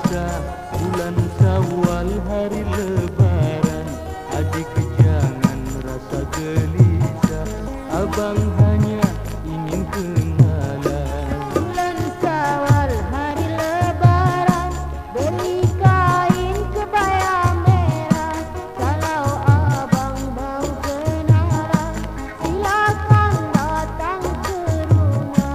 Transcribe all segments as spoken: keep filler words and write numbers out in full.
puasa, bulan Syawal hari lebaran. Adik jangan rasa gelisah, abang hanya ingin kenalan. Bulan Syawal hari lebaran, beli kain kebaya merah. Kalau abang mau kenalan, silakan datang ke rumah.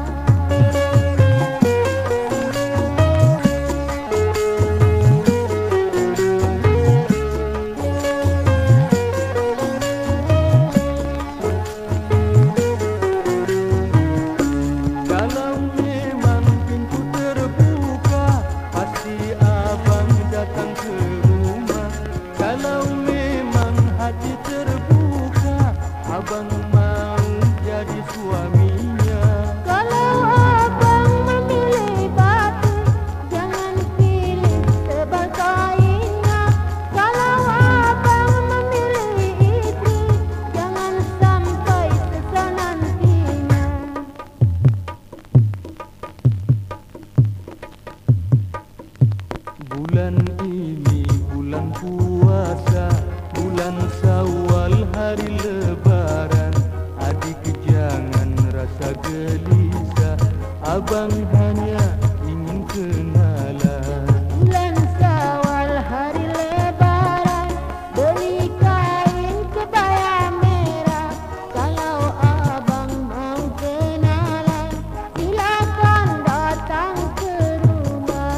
Kalau memang pintu terbuka, pasti abang datang ke rumah. Kalau memang hati terbuka, abang mau jadi suaminya. Kalau abang memilih batu, jangan pilih tebal kainnya. Kalau abang memilih istri, jangan sampai sesal nantinya. Bulan ini bulan puasa, bulan Syawal hari lebaran. Adik jangan rasa gelisah, abang hanya ingin kenalan. Bulan Syawal hari lebaran, beli kain kebaya merah. Kalau abang mau kenalan, silakan datang ke rumah.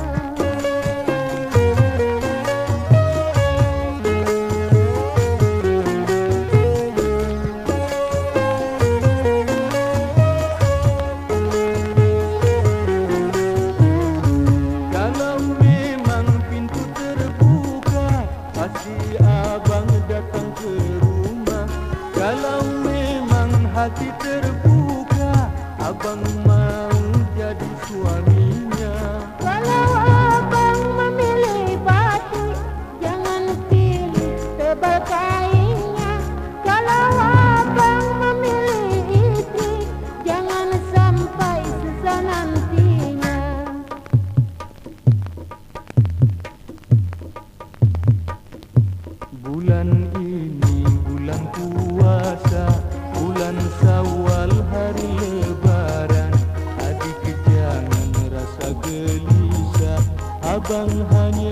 Kalau memang pintu terbuka, pasti abang datang ke rumah. Kalau memang hati terbuka, abang mau jadi suaminya. Kalau abang memilih batik, jangan pilih tebal kainnya. Kalau abang memilih istri, jangan sampai sesal nantinya. Bulan ini bulan puasa, bulan Syawal hari lebaran. Adik jangan rasa gelisah, abang hanya